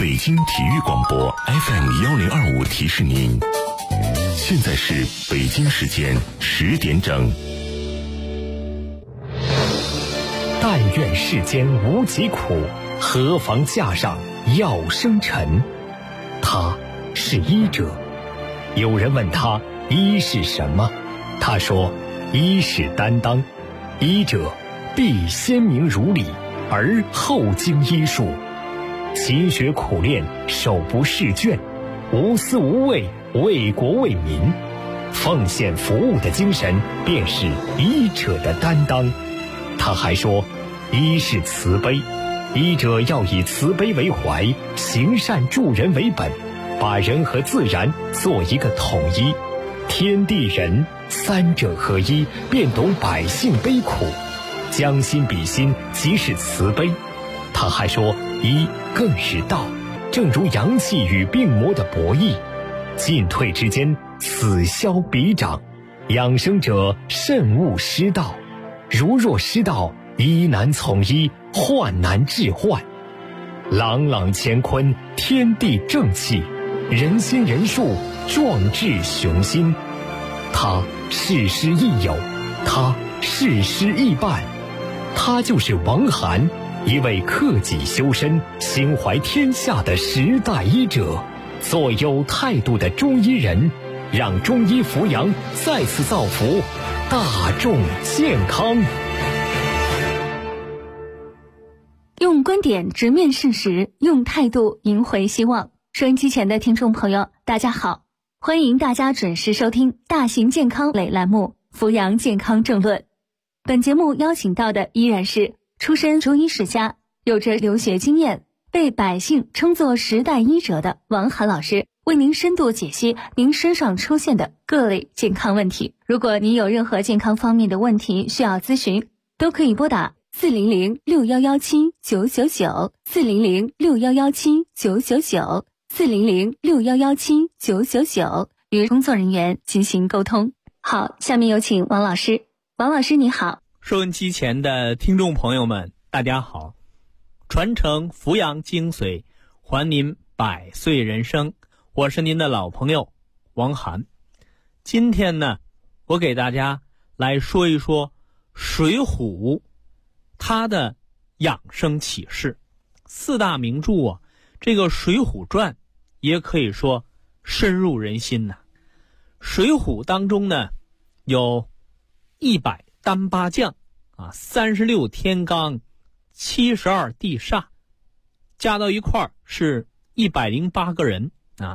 北京体育广播 FM1025提示您，现在是北京时间10点整。 但愿世间无疾苦，何妨架上药生尘。他是医者。有人问他医是什么，他说医是担当，医者必先明如理，而后经医术，勤学苦练，手不释卷，无私无畏，为国为民，奉献服务的精神便是医者的担当。他还说医是慈悲，医者要以慈悲为怀，行善助人为本，把人和自然做一个统一，天地人三者合一，便懂百姓悲苦，将心比心，即是慈悲。他还说医更是道，正如阳气与病魔的博弈，进退之间，此消彼长，养生者慎勿失道，如若失道，医难从医，患难治患。朗朗乾坤，天地正气，人心人术，壮志雄心。他事师亦友，他事师亦伴，他就是王涵，一位克己修身、心怀天下的时代医者，做有态度的中医人，让中医扶阳再次造福大众健康。 用观点直面事实，用态度赢回希望。收音机前的听众朋友，大家好，欢迎大家准时收听大型健康类栏目《扶阳健康政论》。本节目邀请到的依然是出身中医世家，有着留学经验，被百姓称作时代医者的王涵老师，为您深度解析您身上出现的各类健康问题。如果您有任何健康方面的问题需要咨询，都可以拨打400-6117-999，400-6117-999，400-6117-999，与工作人员进行沟通。好，下面有请王老师。王老师你好。 收音机前的听众朋友们，大家好。传承扶阳精髓，还您百岁人生，我是您的老朋友王涵。今天呢，我给大家来说一说水浒它的养生启示。四大名著啊，这个《水浒传》也可以说深入人心呐。水浒当中呢，有100单八将啊，36天罡，72地煞，加到一块儿是108个人啊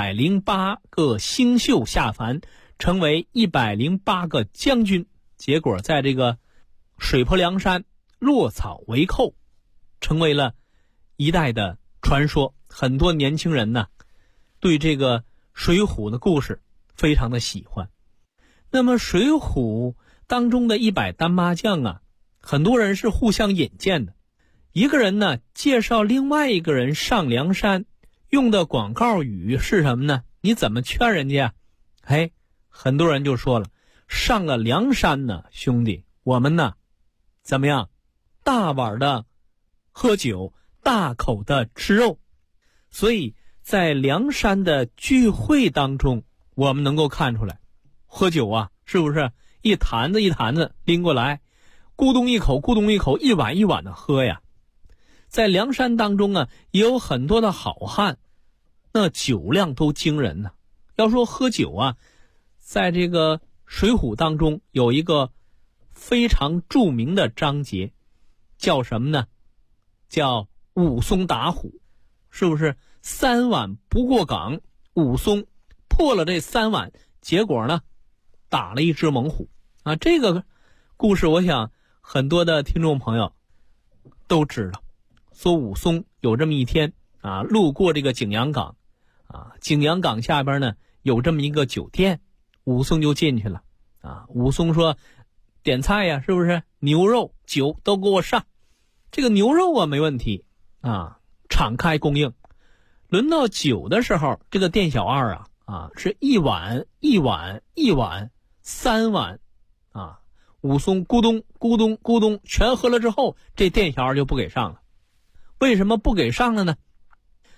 ，108个星宿下凡，成为108个将军。结果在这个水泊梁山落草为寇，成为了一代的传说。很多年轻人呢，对这个水浒的故事非常的喜欢。那么水浒当中的100单八将啊，很多人是互相引荐的。一个人呢介绍另外一个人上梁山，用的广告语是什么呢？你怎么劝人家？很多人就说了，上了梁山呢，兄弟，我们呢怎么样？大碗的喝酒，大口的吃肉。所以在梁山的聚会当中，我们能够看出来，喝酒啊，是不是一坛子一坛子拎过来，咕咚一口咕咚一口，一碗一碗的喝呀。在梁山当中啊，也有很多的好汉，那酒量都惊人呢。要说喝酒啊，在这个水浒当中有一个非常著名的章节，叫什么呢？叫武松打虎，是不是？3碗不过岗，武松破了这3碗，结果呢，打了一只猛虎啊。这个故事我想很多的听众朋友都知道。说武松有这么一天啊，路过这个景阳岗啊，景阳岗下边呢有这么一个酒店，武松就进去了啊。武松说点菜呀，是不是？牛肉酒都给我上。这个牛肉啊没问题啊，敞开供应。轮到酒的时候，这个店小二啊是1碗1碗1碗3碗啊。武松咕咚咕咚咕咚全喝了之后，这店小二就不给上了。为什么不给上了呢？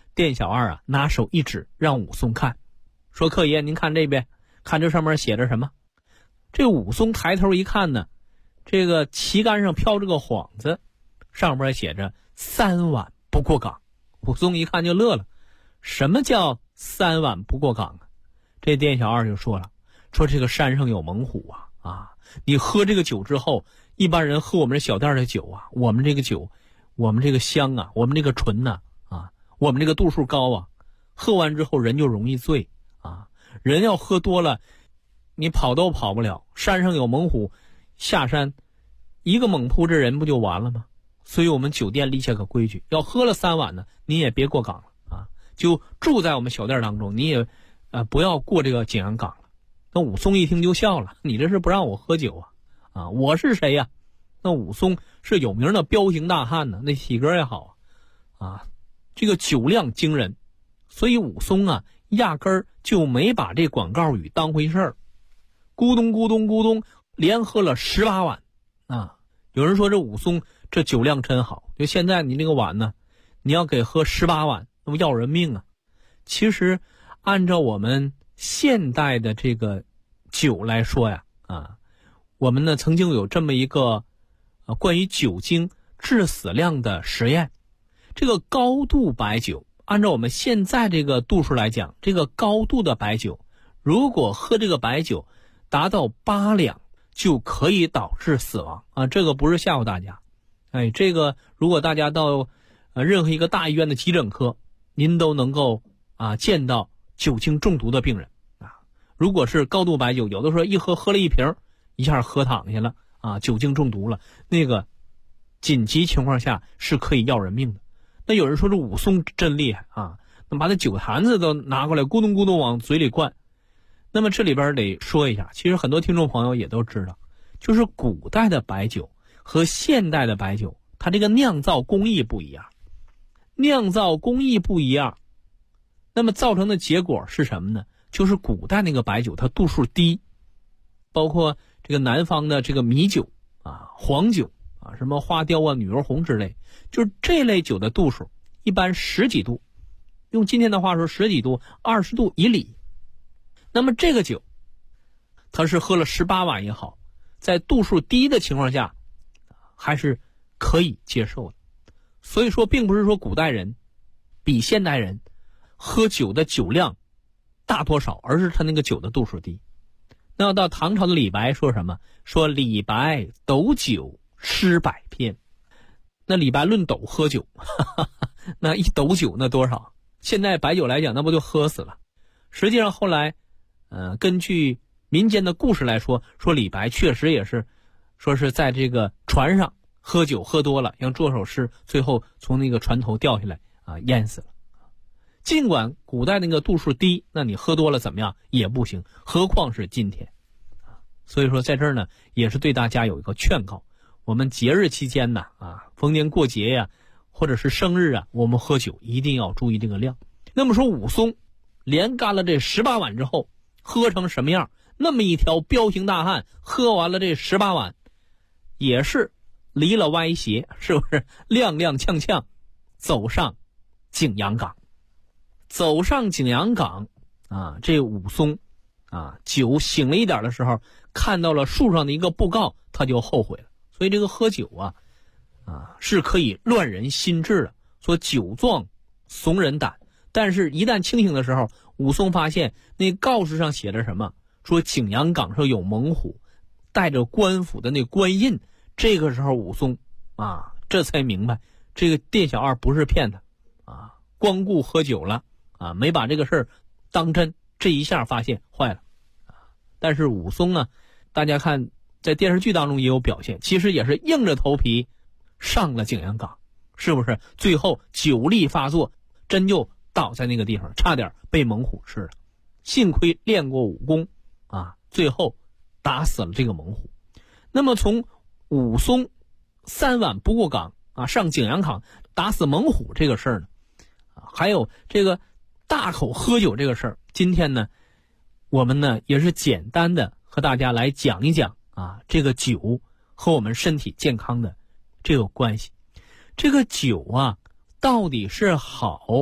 店小二啊拿手一指，让武松看，说客爷您看这边，看这上面写着什么。这武松抬头一看呢，这个旗杆上飘着个幌子，上面写着3碗不过岗。武松一看就乐了，什么叫3碗不过岗啊？这店小二就说了，说这个山上有猛虎啊，你喝这个酒之后，一般人喝我们这小店的酒啊，我们这个酒，我们这个香啊，我们这个醇呐我们这个度数高啊，喝完之后人就容易醉啊，人要喝多了你跑都跑不了，山上有猛虎，下山一个猛扑这人不就完了吗？所以我们酒店立下个规矩，要喝了3碗呢，你也别过岗了啊，就住在我们小店当中，你也不要过这个景阳岗了。那武松一听就笑了，你这是不让我喝酒啊？我是谁呀？那武松是有名的彪形大汉呢，那体格也好啊，这个酒量惊人，所以武松啊压根儿就没把这广告语当回事儿，咕咚咕咚咕咚连喝了18碗啊！有人说这武松这酒量真好，就现在你那个碗呢，你要给喝18碗，那不要人命啊！其实按照我们现代的这个酒来说呀，我们呢曾经有这么一个关于酒精致死量的实验。这个高度白酒，按照我们现在这个度数来讲，这个高度的白酒，如果喝这个白酒达到8两，就可以导致死亡啊！这个不是吓唬大家，这个如果大家到任何一个大医院的急诊科，您都能够见到酒精中毒的病人啊。如果是高度白酒，有的时候一喝了一瓶，一下喝躺下了酒精中毒了，那个紧急情况下是可以要人命的。那有人说这武松真厉害那把那酒坛子都拿过来咕咚咕咚往嘴里灌。那么这里边得说一下，其实很多听众朋友也都知道，就是古代的白酒和现代的白酒，它这个酿造工艺不一样，那么造成的结果是什么呢？就是古代那个白酒它度数低，包括这个南方的这个米酒黄酒什么花雕女儿红之类，就是这类酒的度数一般10几度，用今天的话说10几度20度以里。那么这个酒它是喝了18碗也好，在度数低的情况下还是可以接受的。所以说并不是说古代人比现代人喝酒的酒量大多少，而是他那个酒的度数低。那到唐朝的李白说什么？说李白斗酒诗百篇。那李白论斗喝酒那一斗酒那多少？现在白酒来讲那不就喝死了。实际上后来根据民间的故事来说，说李白确实也是说是在这个船上喝酒喝多了，让做首诗，最后从那个船头掉下来淹死了。尽管古代那个度数低，那你喝多了怎么样也不行，何况是今天所以说在这儿呢也是对大家有一个劝告，我们节日期间呢逢年过节呀或者是生日我们喝酒一定要注意这个量。那么说武松连干了这18碗之后喝成什么样？那么一条彪形大汉喝完了这18碗也是离了歪斜，是不是踉踉跄跄走上景阳岗。走上景阳岗这武松酒醒了一点的时候，看到了树上的一个布告，他就后悔了。所以这个喝酒是可以乱人心智的，说酒壮怂人胆。但是一旦清醒的时候，武松发现那告示上写着什么，说景阳岗上有猛虎，带着官府的那官印。这个时候武松这才明白这个店小二不是骗他光顾喝酒了没把这个事儿当真。这一下发现坏了但是武松呢，大家看在电视剧当中也有表现，其实也是硬着头皮上了景阳岗，是不是？最后酒力发作，真就倒在那个地方，差点被猛虎吃了。幸亏练过武功最后打死了这个猛虎。那么从武松3碗不过岗上景阳岗打死猛虎这个事儿呢还有这个大口喝酒这个事儿，今天呢我们呢也是简单的和大家来讲一讲这个酒和我们身体健康的这个关系。这个酒到底是好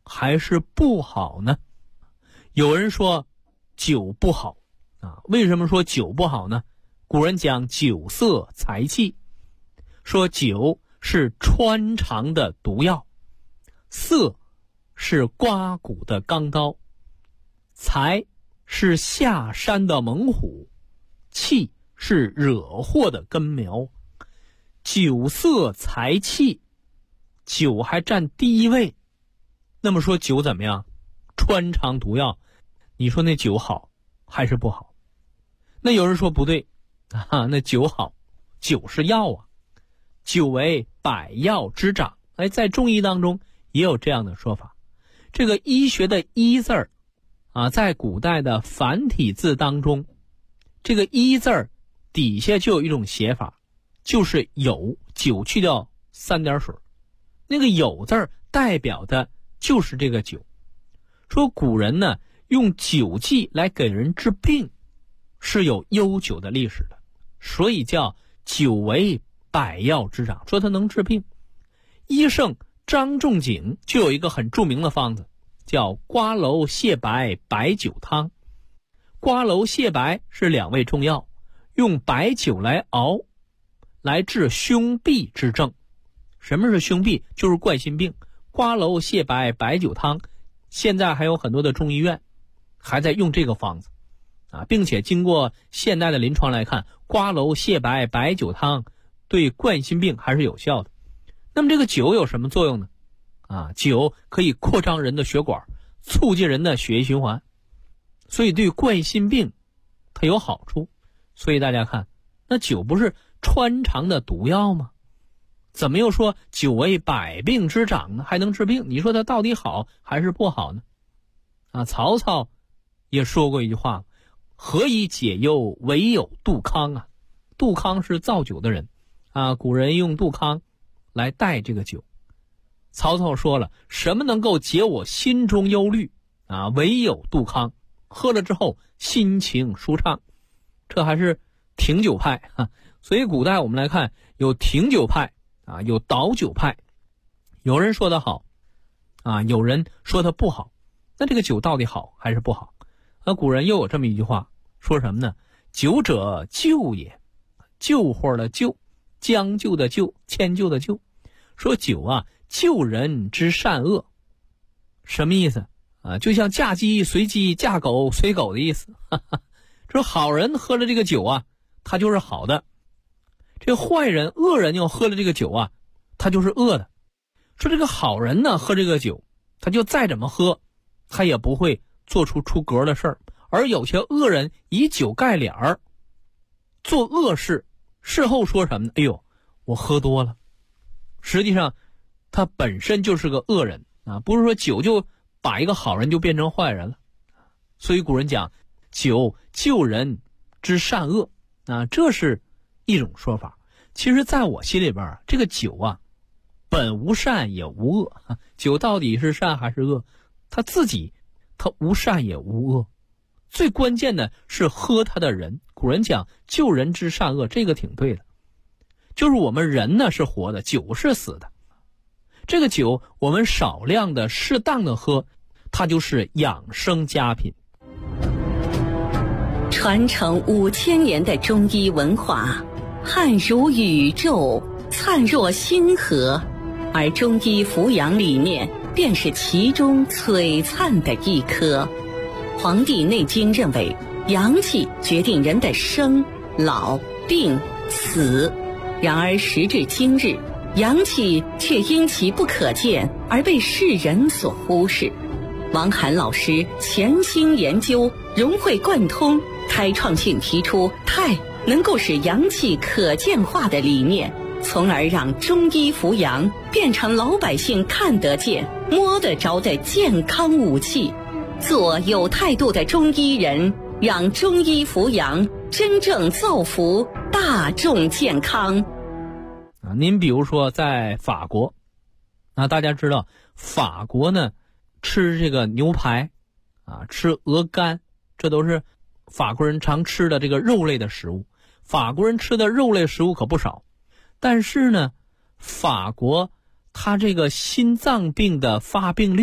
还是不好呢？有人说酒不好啊，为什么说酒不好呢？古人讲酒色财气，说酒是穿肠的毒药，色是刮骨的钢刀，财是下山的猛虎，气是惹祸的根苗。酒色财气，酒还占第一位。那么说酒怎么样？穿肠毒药，你说那酒好还是不好？那有人说不对啊，那酒好，酒是药啊，酒为百药之长。在中医当中也有这样的说法。这个医学的医字儿啊，在古代的繁体字当中，这个医字儿底下就有一种写法，就是酉，酒去掉3点水，那个酉字儿代表的就是这个酒。说古人呢用酒剂来给人治病是有悠久的历史的，所以叫酒为百药之长，说它能治病。医圣张仲景就有一个很著名的方子，叫瓜蒌泻白白酒汤。瓜蒌泻白是2味中药，用白酒来熬，来治胸痹之症。什么是胸痹？就是冠心病。瓜蒌泻白白酒汤现在还有很多的中医院还在用这个方子啊，并且经过现代的临床来看，瓜蒌泻白白酒汤对冠心病还是有效的。那么这个酒有什么作用呢？啊，酒可以扩张人的血管，促进人的血液循环，所以对冠心病它有好处。所以大家看，那酒不是穿肠的毒药吗？怎么又说酒为百病之长呢？还能治病？你说它到底好还是不好呢？啊，曹操也说过一句话，何以解忧，唯有杜康啊。杜康是造酒的人啊，古人用杜康来代这个酒。曹操说了，什么能够解我心中忧虑啊？唯有杜康，喝了之后心情舒畅。这还是停酒派啊。所以古代我们来看，有停酒派啊，有倒酒派。有人说它好啊，有人说它不好。那这个酒到底好还是不好？古人又有这么一句话，说什么呢？酒者救也，救火的救，将就的救，迁就的救。说酒啊，救人之善恶。什么意思啊？就像嫁鸡随鸡，嫁狗随狗的意思。说好人喝了这个酒啊，他就是好的；这坏人恶人要喝了这个酒啊，他就是恶的。说这个好人呢，喝这个酒，他就再怎么喝，他也不会做出出格的事儿。而有些恶人以酒盖脸儿，做恶事，事后说什么呢？哎呦，我喝多了。实际上他本身就是个恶人啊，不是说酒就把一个好人就变成坏人了。所以古人讲酒救人之善恶啊，这是一种说法。其实在我心里边，这个酒啊本无善也无恶，酒到底是善还是恶？他自己他无善也无恶，最关键的是喝它的人。古人讲救人之善恶，这个挺对的。就是我们人呢是活的，酒是死的。这个酒我们少量的适当的喝，它就是养生佳品。 传承5000年的中医文化，汉如宇宙，灿若星河，而中医扶阳理念便是其中璀璨的一颗。《黄帝内经》认为，阳气决定人的生、老、病、死。然而时至今日，阳气却因其不可见而被世人所忽视。王涵老师潜心研究，融会贯通，开创性提出太能够使阳气可见化的理念，从而让中医扶阳变成老百姓看得见、摸得着的健康武器。做有态度的中医人，让中医扶阳真正造福大众健康。 您比如说在法国，大家知道法国呢吃这个牛排啊，吃鹅肝，这都是法国人常吃的这个肉类的食物。法国人吃的肉类食物可不少，但是呢，法国它这个心脏病的发病率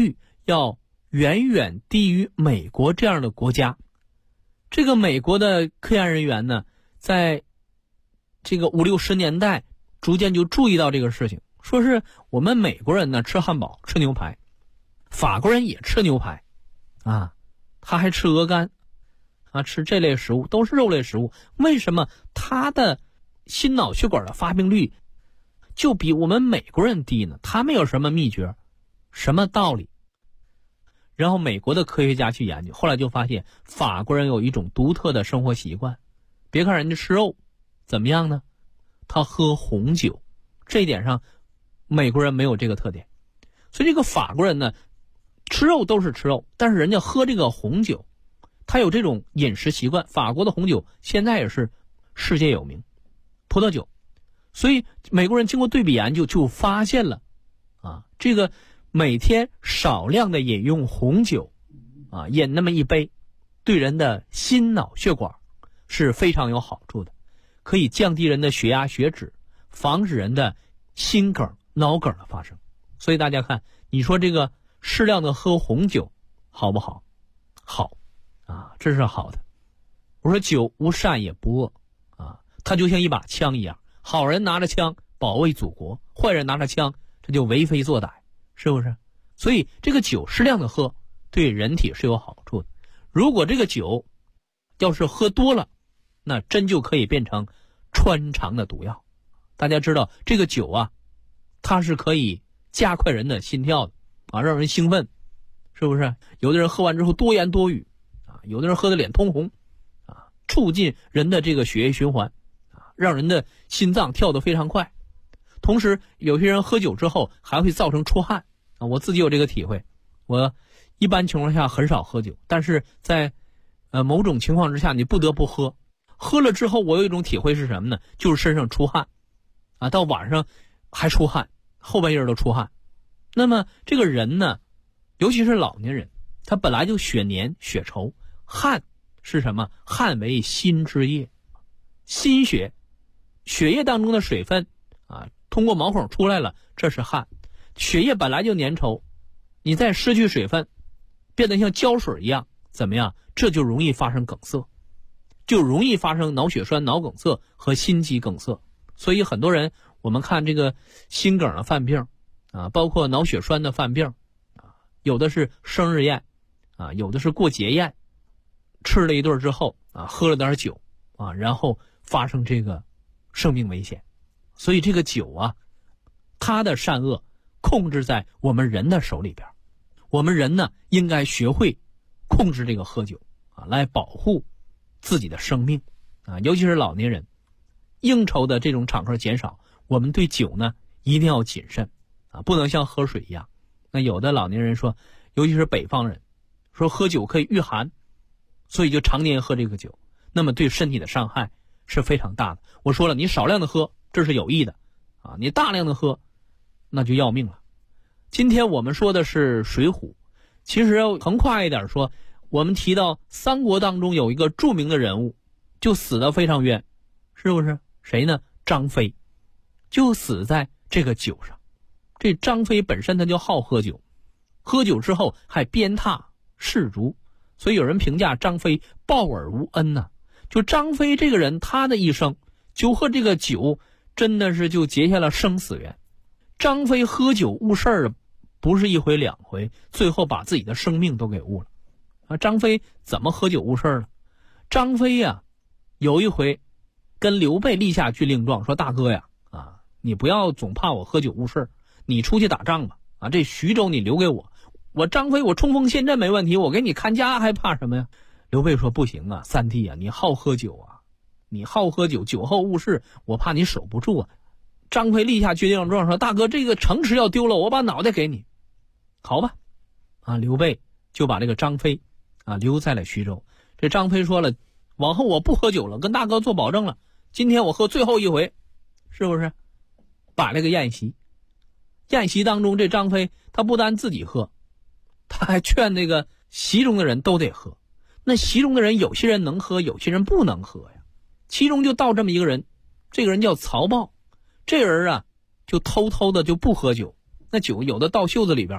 要远远低于美国这样的国家。这个美国的科研人员呢，在这个50、60年代逐渐就注意到这个事情，说是我们美国人呢吃汉堡吃牛排，法国人也吃牛排啊，他还吃鹅肝啊，吃这类食物都是肉类食物，为什么他的心脑血管的发病率就比我们美国人低呢？他们有什么秘诀，什么道理？然后美国的科学家去研究，后来就发现法国人有一种独特的生活习惯，别看人家吃肉怎么样呢，他喝红酒，这一点上美国人没有这个特点。所以这个法国人呢，吃肉都是吃肉，但是人家喝这个红酒，他有这种饮食习惯。法国的红酒现在也是世界有名，葡萄酒。所以美国人经过对比研究就发现了这个每天少量的饮用红酒饮那么一杯，对人的心脑血管是非常有好处的，可以降低人的血压血脂，防止人的心梗脑梗的发生。所以大家看，你说这个适量的喝红酒好不好？好这是好的。我说酒无善也不恶它就像一把枪一样，好人拿着枪保卫祖国，坏人拿着枪这就为非作歹，是不是？所以这个酒适量的喝对人体是有好处的。如果这个酒要是喝多了，那真就可以变成穿肠的毒药。大家知道这个酒它是可以加快人的心跳的让人兴奋，是不是？有的人喝完之后多言多语有的人喝的脸通红促进人的这个血液循环让人的心脏跳得非常快。同时有些人喝酒之后还会造成出汗我自己有这个体会。我一般情况下很少喝酒，但是在某种情况之下你不得不喝，喝了之后我有一种体会是什么呢？就是身上出汗到晚上还出汗，后半夜都出汗。那么这个人呢，尤其是老年人，他本来就血黏血稠，汗是什么？汗为心之液，心血液当中的水分通过毛孔出来了，这是汗。血液本来就粘稠，你再失去水分，变得像胶水一样，怎么样？这就容易发生梗塞，就容易发生脑血栓、脑梗塞和心肌梗塞。所以很多人，我们看这个心梗的犯病包括脑血栓的犯病有的是生日宴有的是过节宴，吃了一顿之后喝了点酒然后发生这个生命危险。所以这个酒它的善恶控制在我们人的手里边。我们人呢，应该学会控制这个喝酒来保护自己的生命尤其是老年人，应酬的这种场合减少，我们对酒呢一定要谨慎不能像喝水一样。那有的老年人说，尤其是北方人，说喝酒可以御寒，所以就常年喝这个酒，那么对身体的伤害是非常大的。我说了，你少量的喝这是有益的你大量的喝那就要命了。今天我们说的是水浒，其实横跨一点说，我们提到三国当中有一个著名的人物就死得非常冤，是不是？谁呢？张飞就死在这个酒上。这张飞本身他就好喝酒，喝酒之后还鞭挞士卒，所以有人评价张飞报而无恩就张飞这个人，他的一生就和这个酒真的是就结下了生死缘。张飞喝酒误事儿不是一回两回，最后把自己的生命都给误了张飞怎么喝酒误事儿了？张飞有一回跟刘备立下军令状，说大哥你不要总怕我喝酒误事儿，你出去打仗吧这徐州你留给我张飞我冲锋陷阵没问题，我给你看家还怕什么呀？刘备说不行三弟你好喝酒你好喝酒，酒后误事，我怕你守不住张飞立下军令状说，大哥这个城池要丢了，我把脑袋给你。好吧刘备就把这个张飞留在了徐州。这张飞说了，往后我不喝酒了，跟大哥做保证了，今天我喝最后一回，是不是？摆了个宴席，宴席当中这张飞他不单自己喝，他还劝那个席中的人都得喝。那席中的人有些人能喝，有些人不能喝呀。其中就到这么一个人，这个人叫曹豹，这人就偷偷的就不喝酒，那酒有的到袖子里边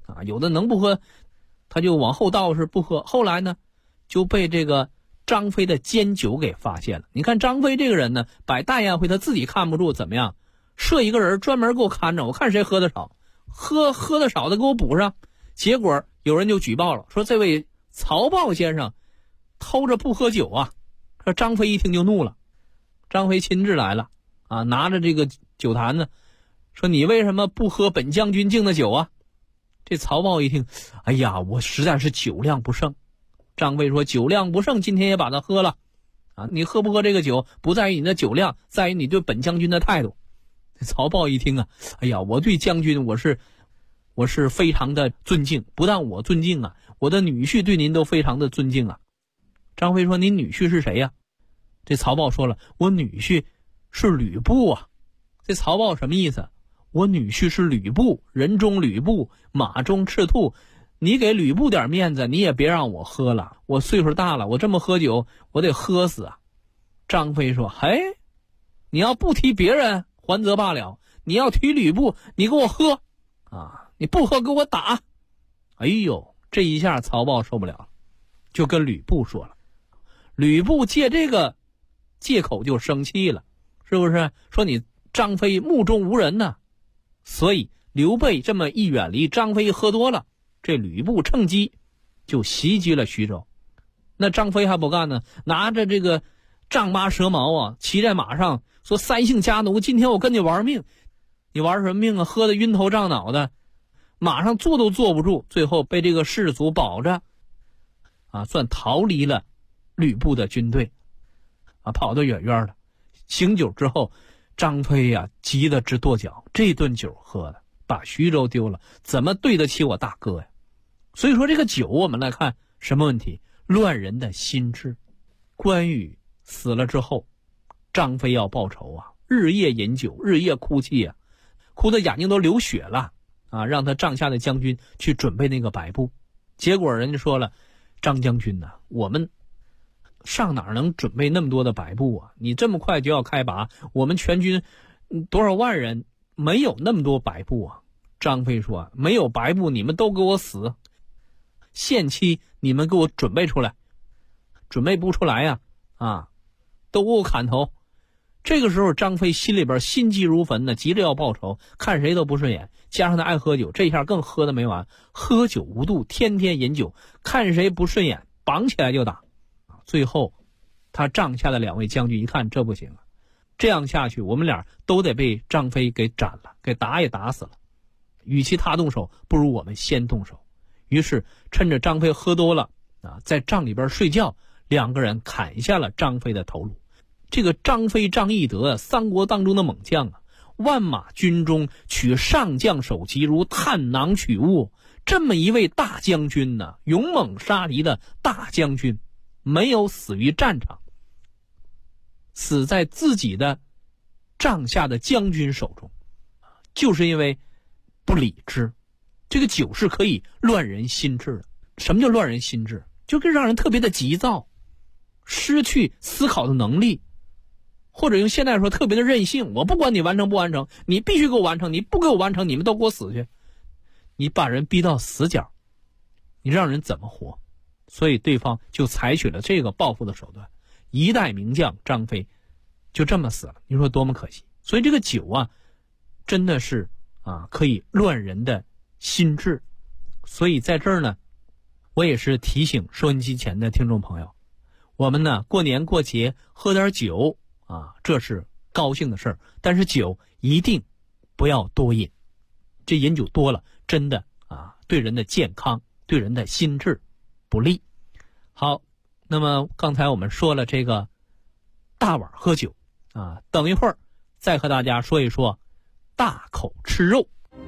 啊，有的能不喝，他就往后倒是不喝。后来呢，就被这个张飞的奸酒给发现了。你看张飞这个人呢，摆大宴会他自己看不住，怎么样？设一个人专门给我看着，我看谁喝的少，喝的少的给我补上。结果有人就举报了，说这位曹豹先生偷着不喝酒啊。这张飞一听就怒了，张飞亲自来了啊，拿着这个酒坛子，说你为什么不喝本将军敬的酒啊？这曹豹一听，哎呀，我实在是酒量不胜。张飞说，酒量不胜，今天也把它喝了啊！你喝不喝这个酒，不在于你的酒量，在于你对本将军的态度。曹豹一听啊，哎呀，我对将军我是非常的尊敬，不但我尊敬啊，我的女婿对您都非常的尊敬啊。张飞说，你女婿是谁呀？这曹豹说了，我女婿是吕布啊。这曹豹什么意思？我女婿是吕布，人中吕布，马中赤兔，你给吕布点面子，你也别让我喝了，我岁数大了，我这么喝酒我得喝死啊。张飞说，嘿，你要不提别人还则罢了，你要提吕布，你给我喝啊，你不喝给我打。哎呦，这一下曹豹受不了了，就跟吕布说了。吕布借这个借口就生气了，是不是？说你张飞目中无人呢。所以刘备这么一远离，张飞喝多了，这吕布趁机就袭击了徐州。那张飞还不干呢，拿着这个丈八蛇矛啊，骑在马上说，三姓家奴，今天我跟你玩命。你玩什么命啊？喝得晕头胀脑的，马上坐都坐不住，最后被这个士卒保着啊，算逃离了吕布的军队啊，跑得远远的。醒酒之后，张飞呀，急得直跺脚，这顿酒喝的把徐州丢了，怎么对得起我大哥呀？所以说这个酒，我们来看什么问题？乱人的心智。关羽死了之后，张飞要报仇啊，日夜饮酒，日夜哭泣啊，哭得眼睛都流血了啊，让他帐下的将军去准备那个白布。结果人家说了，张将军呢，我们上哪能准备那么多的白布啊？你这么快就要开拔，我们全军多少万人，没有那么多白布啊。张飞说，没有白布你们都给我死，限期你们给我准备出来，准备不出来呀啊，都给我砍头。这个时候张飞心里边心急如焚的，急着要报仇，看谁都不顺眼，加上他爱喝酒，这下更喝得没完，喝酒无度，天天饮酒，看谁不顺眼绑起来就打。最后他帐下的两位将军一看，这不行了，这样下去我们俩都得被张飞给斩了，给打也打死了，与其他动手，不如我们先动手。于是趁着张飞喝多了啊，在帐里边睡觉，两个人砍下了张飞的头颅。这个张飞张翼德，三国当中的猛将啊，万马军中取上将首级，如探囊取物。这么一位大将军呢，勇猛杀敌的大将军，没有死于战场，死在自己的帐下的将军手中，就是因为不理智。这个酒是可以乱人心智的。什么叫乱人心智？就是让人特别的急躁，失去思考的能力，或者用现代说特别的任性。我不管你完成不完成，你必须给我完成，你不给我完成，你们都给我死去。你把人逼到死角，你让人怎么活？所以对方就采取了这个报复的手段，一代名将张飞就这么死了，你说多么可惜。所以这个酒啊，真的是啊，可以乱人的心智。所以在这儿呢，我也是提醒收音机前的听众朋友，我们呢过年过节喝点酒啊，这是高兴的事儿，但是酒一定不要多饮，这饮酒多了真的啊，对人的健康，对人的心智不利。好，那么刚才我们说了这个大碗喝酒啊，等一会儿再和大家说一说大口吃肉。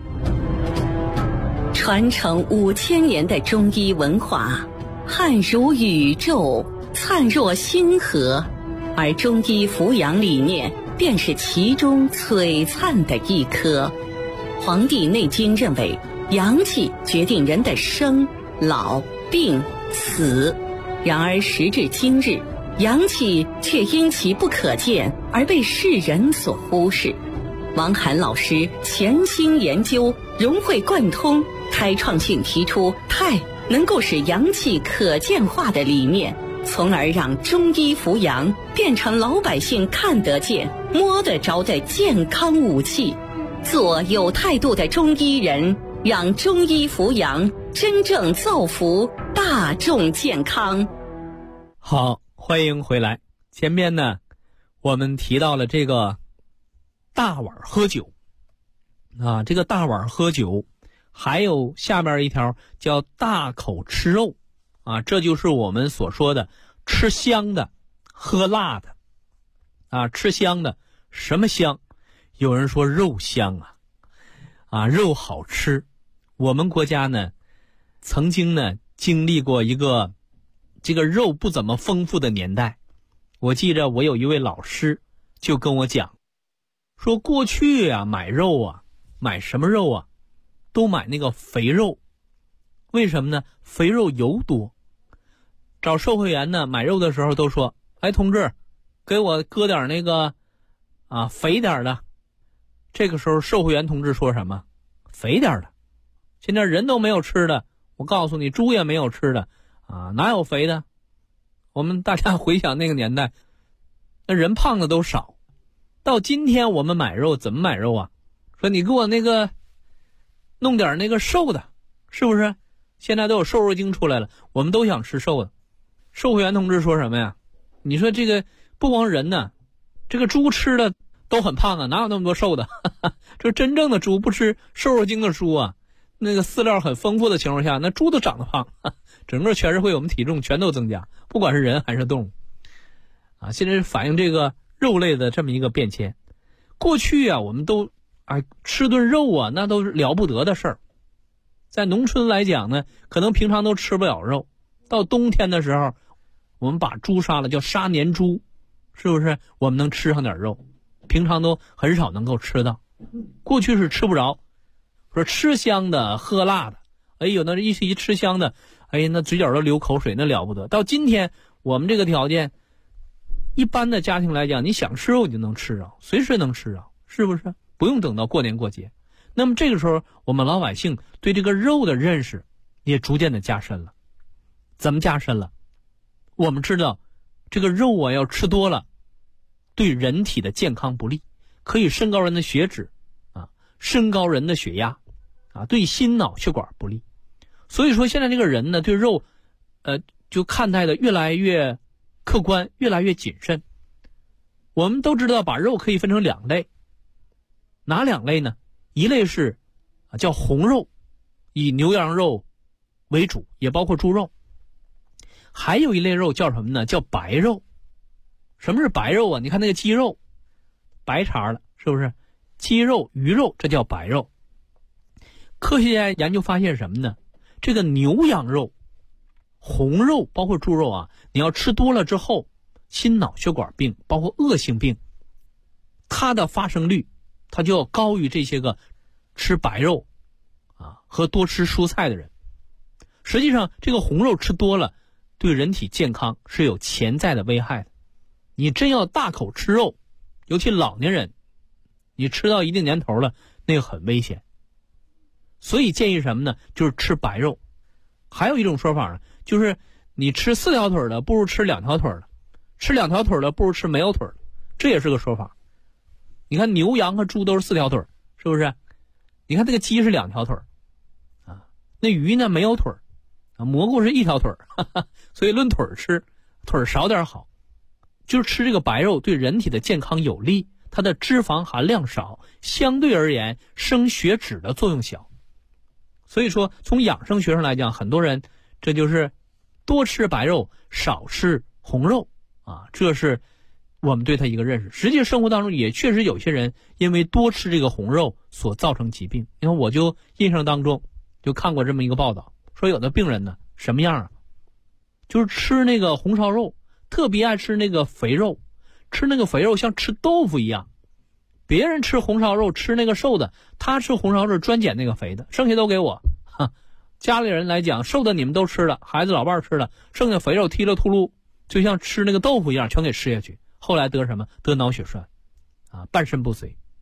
传承5000年的中医文化，汉如宇宙，灿若星河，而中医扶阳理念便是其中璀璨的一颗。《黄帝内经》认为，阳气决定人的生、老、病、死。然而时至今日，阳气却因其不可见而被世人所忽视。 王涵老师潜心研究，融会贯通，开创性提出太能够使阳气可见化的理念，从而让中医扶阳变成老百姓看得见、摸得着的健康武器。做有态度的中医人，让中医扶阳真正造福大众健康。 好，欢迎回来。前面呢，我们提到了这个大碗喝酒啊，这个大碗喝酒，还有下面一条叫大口吃肉啊，这就是我们所说的吃香的喝辣的啊。吃香的什么香？有人说肉香啊，肉好吃。我们国家呢曾经呢经历过一个这个肉不怎么丰富的年代。我记着我有一位老师就跟我讲说，过去啊买肉啊，买什么肉啊，都买那个肥肉。为什么呢？肥肉油多。找售货员呢买肉的时候都说，哎同志，给我搁点那个肥点的。这个时候售货员同志说什么？肥点的。现在人都没有吃的，我告诉你，猪也没有吃的啊，哪有肥的？我们大家回想那个年代，那人胖的都少。到今天我们买肉怎么买肉啊？说你给我那个弄点那个瘦的，是不是？现在都有瘦肉精出来了，我们都想吃瘦的。售货员同志说什么呀？你说这个不光人呢，这个猪吃的都很胖啊，哪有那么多瘦的？这真正的猪，不吃瘦肉精的猪啊，那个饲料很丰富的情况下，那猪都长得胖，整个全社会我们体重全都增加，不管是人还是动物啊。现在是反映这个肉类的这么一个变迁。过去啊我们都吃顿肉啊那都是了不得的事儿。在农村来讲呢，可能平常都吃不了肉，到冬天的时候我们把猪杀了，叫杀年猪，是不是？我们能吃上点肉，平常都很少能够吃到。过去是吃不着，说吃香的喝辣的，哎呦那一吃香的，哎那嘴角都流口水，那了不得。到今天我们这个条件，一般的家庭来讲，你想吃肉你就能吃着，随时能吃着，是不是？不用等到过年过节。那么这个时候我们老百姓对这个肉的认识也逐渐的加深了。怎么加深了？我们知道这个肉啊要吃多了对人体的健康不利，可以升高人的血脂啊，升高人的血压啊，对心脑血管不利。所以说现在这个人呢对肉就看待的越来越客观，越来越谨慎。我们都知道把肉可以分成两类，哪两类呢？一类是叫红肉，以牛羊肉为主，也包括猪肉。还有一类肉叫什么呢？叫白肉。什么是白肉啊？你看那个鸡肉白茬了，是不是？鸡肉鱼肉这叫白肉。科学家研究发现什么呢？这个牛羊肉红肉包括猪肉啊，你要吃多了之后，心脑血管病包括恶性病它的发生率它就要高于这些个吃白肉啊和多吃蔬菜的人。实际上这个红肉吃多了对人体健康是有潜在的危害的。你真要大口吃肉，尤其老年人，你吃到一定年头了，那个很危险。所以建议什么呢？就是吃白肉。还有一种说法呢，就是你吃4条腿的不如吃2条腿的，吃2条腿的不如吃没有腿的，这也是个说法。你看牛羊和猪都是4条腿，是不是？你看这个鸡是2条腿啊，那鱼呢没有腿啊，蘑菇是1条腿，所以论腿吃，腿少点好。就是吃这个白肉对人体的健康有利，它的脂肪含量少，相对而言升血脂的作用小。所以说从养生学上来讲，很多人这就是多吃白肉少吃红肉啊，这是我们对它一个认识。实际生活当中也确实有些人因为多吃这个红肉所造成疾病。因为我就印象当中就看过这么一个报道，说有的病人呢什么样啊，就是吃那个红烧肉特别爱吃那个肥肉，吃那个肥肉像吃豆腐一样。别人吃红烧肉吃那个瘦的，他吃红烧肉专捡那个肥的，剩下都给我。家里人来讲，瘦的你们都吃了，孩子老伴吃了，剩下肥肉踢了秃噜，就像吃那个豆腐一样全给吃下去。后来得什么？得脑血栓啊，半身不遂。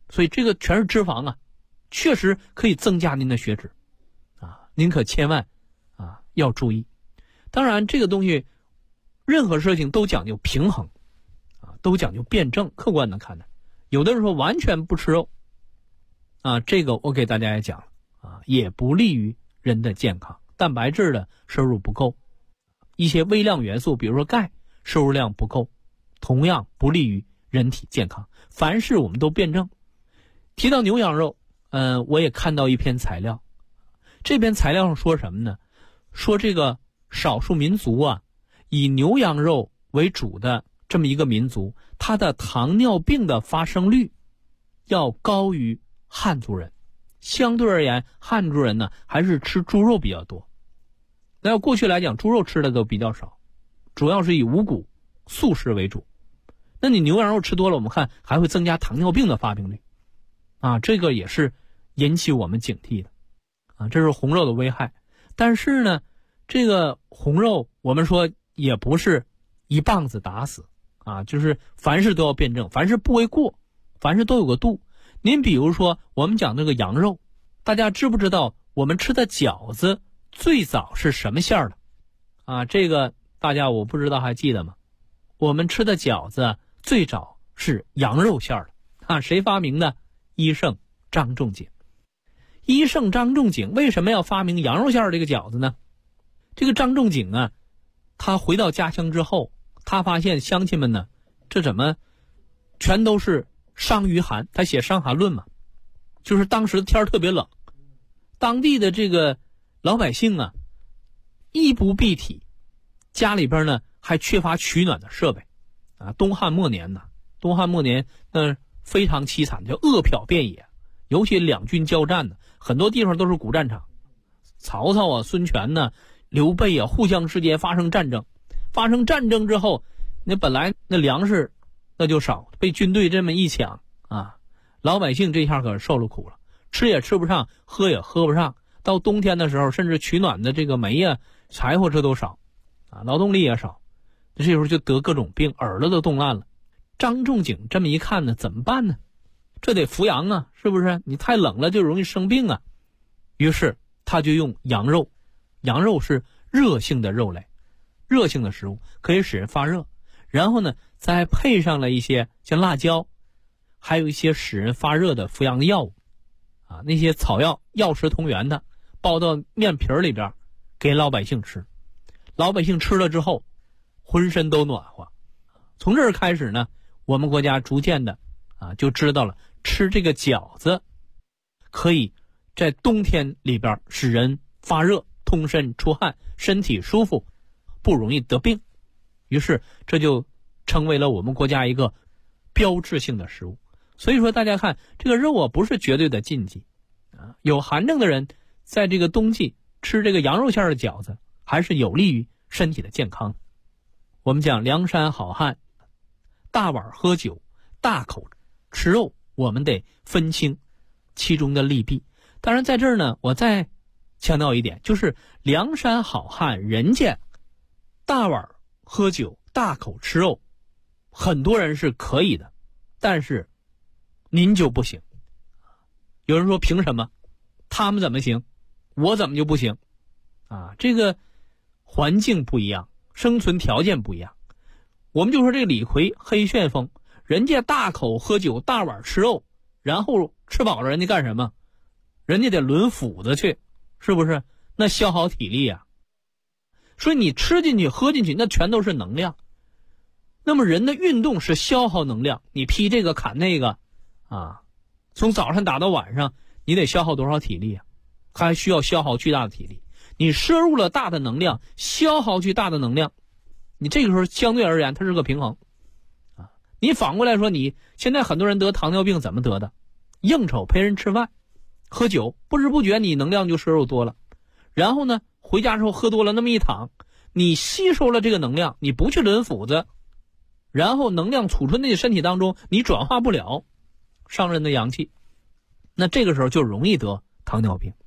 所以这个全是脂肪啊，确实可以增加您的血脂啊，您可千万啊要注意。当然这个东西任何事情都讲究平衡啊，都讲究辩证客观的看待。有的人说完全不吃肉啊，这个我给大家也讲了啊，也不利于人的健康。蛋白质的摄入不够，一些微量元素比如说钙摄入量不够，同样不利于人体健康。凡事我们都辩证。提到牛羊肉，我也看到一篇材料，这篇材料上说什么呢？说这个少数民族啊，以牛羊肉为主的这么一个民族，它的糖尿病的发生率要高于汉族人。相对而言，汉族人呢还是吃猪肉比较多。那要过去来讲，猪肉吃的都比较少，主要是以五谷素食为主。那你牛羊肉吃多了，我们看还会增加糖尿病的发病率啊，这个也是引起我们警惕的啊，这是红肉的危害。但是呢，这个红肉我们说也不是一棒子打死啊，就是凡事都要辩证，凡事不为过，凡事都有个度。您比如说我们讲这个羊肉，大家知不知道我们吃的饺子最早是什么馅儿的啊？这个大家我不知道还记得吗？我们吃的饺子最早是羊肉馅儿的啊，谁发明的？医圣张仲景。医圣张仲景为什么要发明羊肉馅儿这个饺子呢？这个张仲景啊，他回到家乡之后，他发现乡亲们呢，这怎么全都是伤于寒，他写《伤寒论》嘛，就是当时天特别冷，当地的这个老百姓啊，衣不蔽体，家里边呢还缺乏取暖的设备啊。东汉末年那非常凄惨，叫饿殍遍野，尤其两军交战呢，很多地方都是古战场。曹操啊、孙权呢、刘备啊，互相之间发生战争之后，那本来那粮食那就少，被军队这么一抢啊，老百姓这下可受了苦了，吃也吃不上，喝也喝不上。到冬天的时候，甚至取暖的这个煤呀、柴火这都少啊，劳动力也少，这时候就得各种病，耳朵都冻烂了。张仲景这么一看呢，怎么办呢？这得扶阳啊，是不是？你太冷了就容易生病啊。于是他就用羊肉，羊肉是热性的肉类，热性的食物可以使人发热，然后呢再配上了一些像辣椒，还有一些使人发热的扶阳的药物啊，那些草药药食同源的，包到面皮里边给老百姓吃。老百姓吃了之后浑身都暖和。从这儿开始呢，我们国家逐渐的啊就知道了吃这个饺子可以在冬天里边使人发热、通身出汗、身体舒服，不容易得病。于是这就成为了我们国家一个标志性的食物。所以说大家看这个肉啊，不是绝对的禁忌啊，有寒症的人在这个冬季吃这个羊肉馅的饺子还是有利于身体的健康。我们讲梁山好汉大碗喝酒，大口吃肉，我们得分清其中的利弊。当然在这儿呢，我再强调一点，就是梁山好汉人家大碗喝酒，大口吃肉，很多人是可以的，但是您就不行。有人说凭什么他们怎么行，我怎么就不行啊？这个环境不一样，生存条件不一样。我们就说这个李逵、黑旋风，人家大口喝酒，大碗吃肉，然后吃饱了人家干什么？人家得抡斧子去，是不是？那消耗体力啊。所以你吃进去喝进去那全都是能量。那么人的运动是消耗能量，你劈这个砍那个啊，从早上打到晚上，你得消耗多少体力啊？还需要消耗巨大的体力。你摄入了大的能量，消耗巨大的能量，你这个时候相对而言它是个平衡啊。你反过来说，你现在很多人得糖尿病怎么得的？应酬陪人吃饭喝酒，不知不觉你能量就摄入多了，然后呢回家之后喝多了那么一躺，你吸收了这个能量，你不去抡斧子，然后能量储存在你身体当中，你转化不了，伤人的阳气，那这个时候就容易得糖尿病。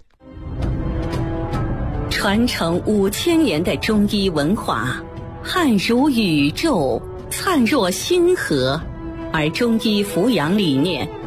传承5000年的中医文化，汉如宇宙，灿若星河，而中医扶阳理念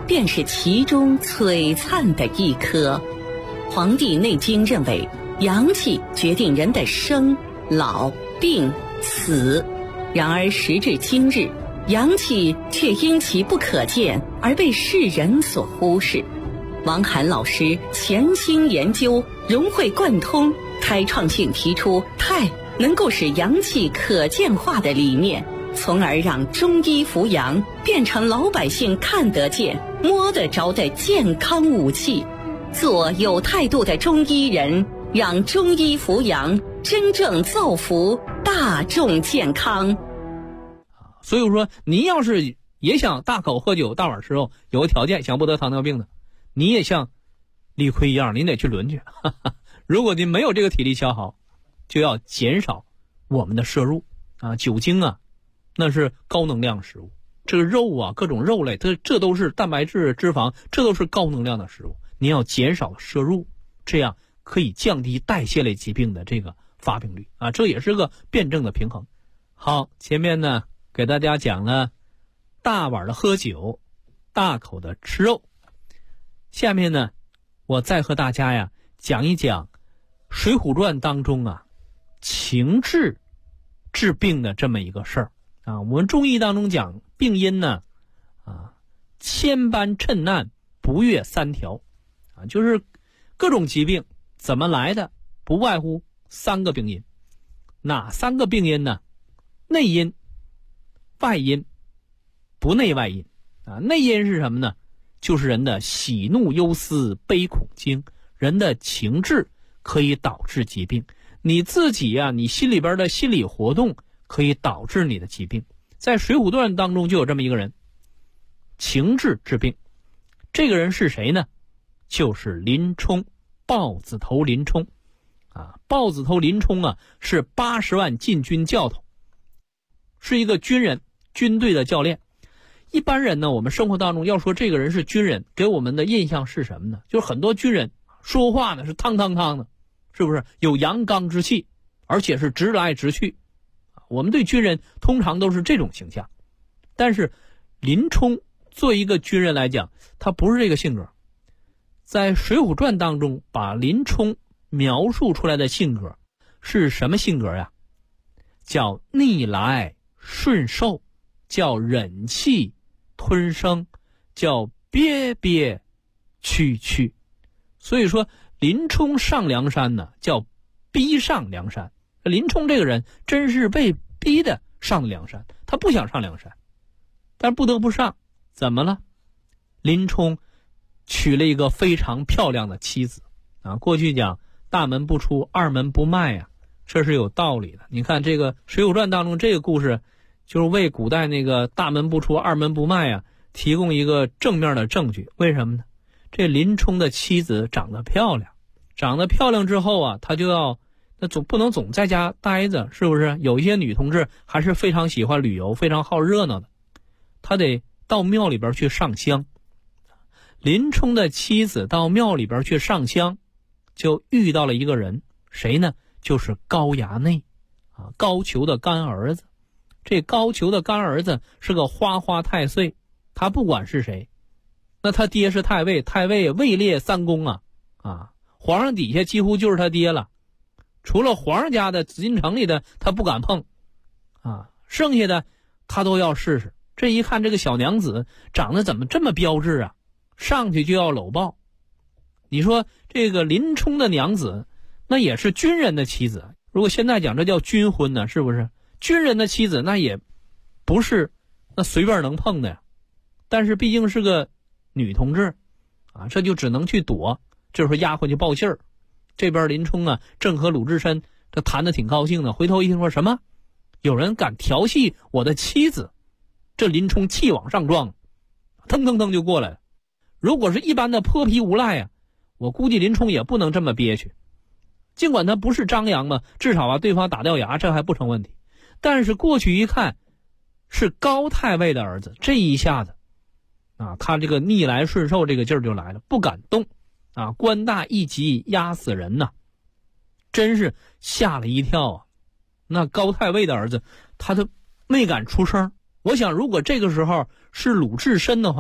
便是其中璀璨的一颗。《黄帝内经》认为，阳气决定人的生、老、病、死。然而时至今日，阳气却因其不可见而被世人所忽视。王涵老师潜心研究，融会贯通，开创性提出太能够使阳气可见化的理念，从而让中医扶阳变成老百姓看得见、摸得着的健康武器。做有态度的中医人，让中医扶阳真正造福大众健康。 所以说，您要是也想大口喝酒、大碗吃肉，有个条件，想不得糖尿病的，你也像李逵一样，您得去轮去。如果您没有这个体力消耗，就要减少我们的摄入啊，酒精啊，那是高能量食物。这个肉啊，各种肉类，这都是蛋白质、脂肪，这都是高能量的食物。您要减少摄入，这样可以降低代谢类疾病的这个发病率啊，这也是个辩证的平衡。好，前面呢给大家讲了大碗的喝酒，大口的吃肉。下面呢，我再和大家呀讲一讲《水浒传》当中啊情志治病的这么一个事儿啊。我们中医当中讲病因呢千般趁难不越三条啊，就是各种疾病怎么来的，不外乎三个病因。哪三个病因呢？内因、外因、不内外因啊。内因是什么呢？就是人的喜怒忧思悲恐惊，人的情志可以导致疾病。你自己啊，你心里边的心理活动可以导致你的疾病。在《水浒传》当中就有这么一个人，情志治病。这个人是谁呢？就是林冲，豹子头林冲啊。豹子头林冲啊，是80万禁军教头，是一个军人，军队的教练。一般人呢，我们生活当中要说这个人是军人，给我们的印象是什么呢？就是很多军人说话呢是汤汤汤的，是不是有阳刚之气，而且是直来直去。我们对军人通常都是这种形象。但是林冲作为一个军人来讲，他不是这个性格。在《水浒传》当中把林冲描述出来的性格是什么性格呀？叫逆来顺受，叫忍气吞声，叫憋憋屈屈。所以说林冲上梁山呢，叫逼上梁山。林冲这个人真是被逼的上的梁山，他不想上梁山，但不得不上。怎么了？林冲娶了一个非常漂亮的妻子啊。过去讲大门不出二门不迈啊，这是有道理的。你看这个《水浒传》当中这个故事，就是为古代那个大门不出二门不迈啊提供一个正面的证据。为什么呢？这林冲的妻子长得漂亮，长得漂亮之后啊，他就要总不能总在家待着，是不是？有一些女同志还是非常喜欢旅游，非常好热闹的，他得到庙里边去上香。林冲的妻子到庙里边去上香，就遇到了一个人，谁呢？就是高衙内啊，高俅的干儿子。这高俅的干儿子是个花花太岁，他不管是谁，那他爹是太尉，太尉位列三公啊，皇上底下几乎就是他爹了。除了皇上家的紫禁城里的他不敢碰啊，剩下的他都要试试。这一看这个小娘子长得怎么这么标致啊，上去就要搂抱。你说这个林冲的娘子那也是军人的妻子，如果现在讲这叫军婚呢，是不是？军人的妻子那也不是那随便能碰的呀。但是毕竟是个女同志啊，这就只能去躲。这时候丫鬟就报信儿，这边林冲啊正和鲁智深这谈得挺高兴的，回头一听说什么有人敢调戏我的妻子，这林冲气往上撞，腾腾腾就过来了。如果是一般的泼皮无赖啊，我估计林冲也不能这么憋屈。尽管他不是张扬嘛，至少把对方打掉牙，这还不成问题。但是过去一看是高太尉的儿子，这一下子啊，他这个逆来顺受这个劲儿就来了，不敢动啊，官大一级压死人呐，真是吓了一跳啊。那高太尉的儿子他都没敢出声。我想如果这个时候是鲁智深的话，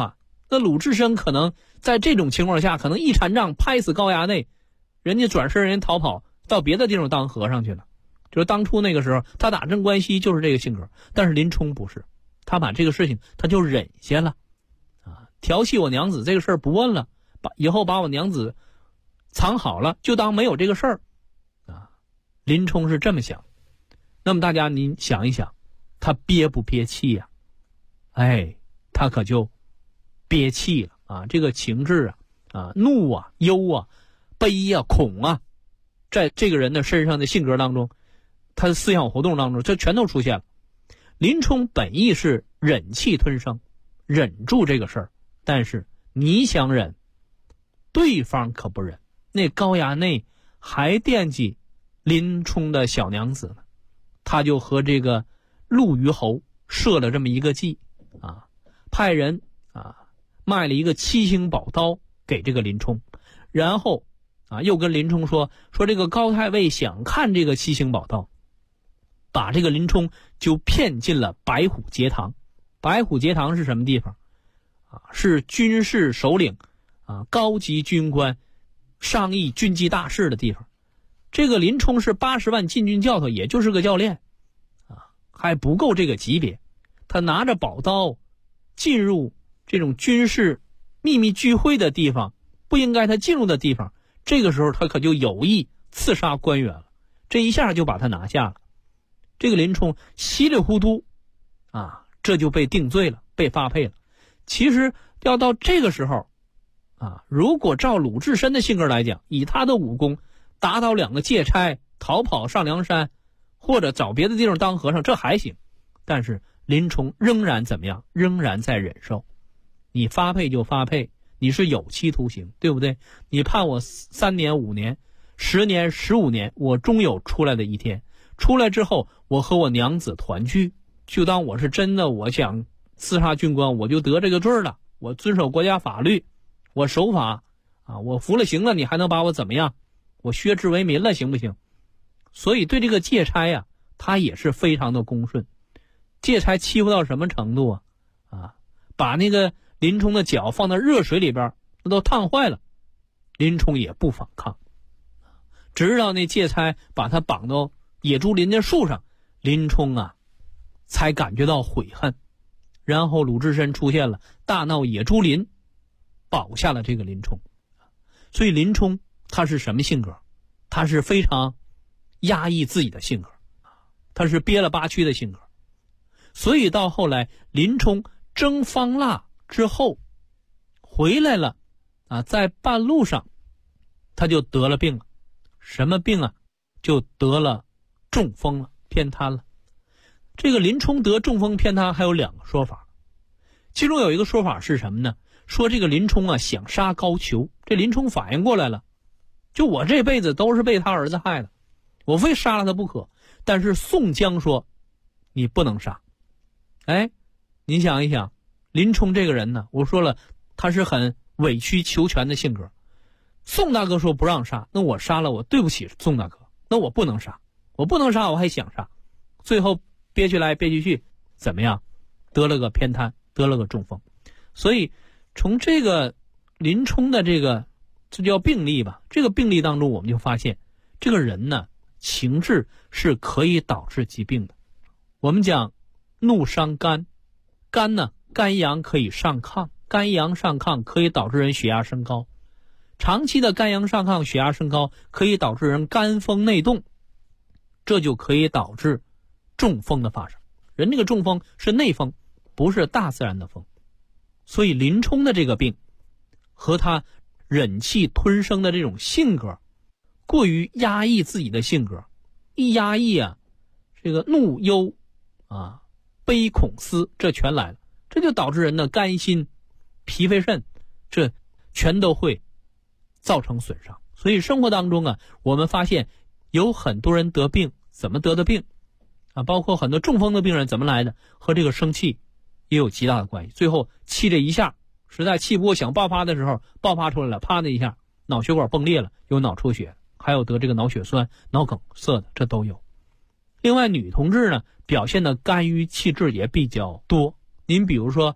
那鲁智深可能在这种情况下，可能一禅杖拍死高衙内，人家转身人逃跑到别的地方当和尚去了。就是当初那个时候，他打镇关西就是这个性格。但是林冲不是，他把这个事情他就忍下了，调戏我娘子这个事儿不问了，以后把我娘子藏好了，就当没有这个事儿，林冲是这么想。那么大家您想一想，他憋不憋气呀？他可就憋气了啊！这个情志怒啊、忧啊、悲啊、恐啊，在这个人的身上的性格当中，他的思想活动当中，这全都出现了。林冲本意是忍气吞声，忍住这个事儿，但是你想忍，对方可不忍。那高衙内还惦记林冲的小娘子呢，他就和这个陆虞侯设了这么一个计派人卖了一个七星宝刀给这个林冲，然后又跟林冲说这个高太尉想看这个七星宝刀，把这个林冲就骗进了白虎节堂。白虎节堂是什么地方是军事首领高级军官商议军机大事的地方。这个林冲是80万禁军教头，也就是个教练还不够这个级别。他拿着宝刀进入这种军事秘密聚会的地方，不应该他进入的地方，这个时候他可就有意刺杀官员了，这一下就把他拿下了。这个林冲稀里糊涂这就被定罪了，被发配了。其实要到这个时候如果照鲁智深的性格来讲，以他的武功打倒2个借差，逃跑上梁山，或者找别的地方当和尚，这还行。但是林冲仍然怎么样？仍然在忍受。你发配就发配，你是有期徒刑，对不对？你判我3年、5年、10年、15年，我终有出来的一天。出来之后，我和我娘子团聚，就当我是真的，我想刺杀军官，我就得这个罪了。我遵守国家法律，我守法我服了刑了，你还能把我怎么样？我削职为民了，行不行？所以对这个借差他也是非常的恭顺。借差欺负到什么程度把那个林冲的脚放到热水里边，那都烫坏了，林冲也不反抗。直到那借差把他绑到野猪林的树上，林冲才感觉到悔恨。然后鲁智深出现了，大闹野猪林，保下了这个林冲。所以林冲他是什么性格？他是非常压抑自己的性格，他是憋了8区的性格。所以到后来林冲征方腊之后回来了在半路上他就得了病了。什么病就得了中风了，偏瘫了。这个林冲得中风偏瘫还有2个说法，其中有一个说法是什么呢？说这个林冲想杀高俅。这林冲反应过来了，就我这辈子都是被他儿子害的，我非杀了他不可。但是宋江说你不能杀。你想一想，林冲这个人呢，我说了他是很委曲求全的性格。宋大哥说不让杀，那我杀了我对不起宋大哥，那我不能杀，我不能杀我还想杀，最后憋屈来憋屈去，怎么样？得了个偏瘫，得了个中风。所以从这个林冲的这叫病例吧，这个病例当中我们就发现这个人呢，情志是可以导致疾病的。我们讲怒伤肝，肝呢，肝阳可以上亢，肝阳上亢可以导致人血压升高，长期的肝阳上亢血压升高可以导致人肝风内动，这就可以导致中风的发生。人这个中风是内风，不是大自然的风。所以林冲的这个病和他忍气吞声的这种性格，过于压抑自己的性格，一压抑这个怒忧悲恐思这全来了，这就导致人的肝心脾肺肾这全都会造成损伤。所以生活当中我们发现有很多人得病，怎么得的病包括很多中风的病人怎么来的，和这个生气也有极大的关系。最后气这一下实在气不过想爆发的时候爆发出来了，啪的一下脑血管崩裂了，有脑出血，还有得这个脑血栓脑梗塞的，这都有。另外女同志呢表现的肝郁气滞也比较多。您比如说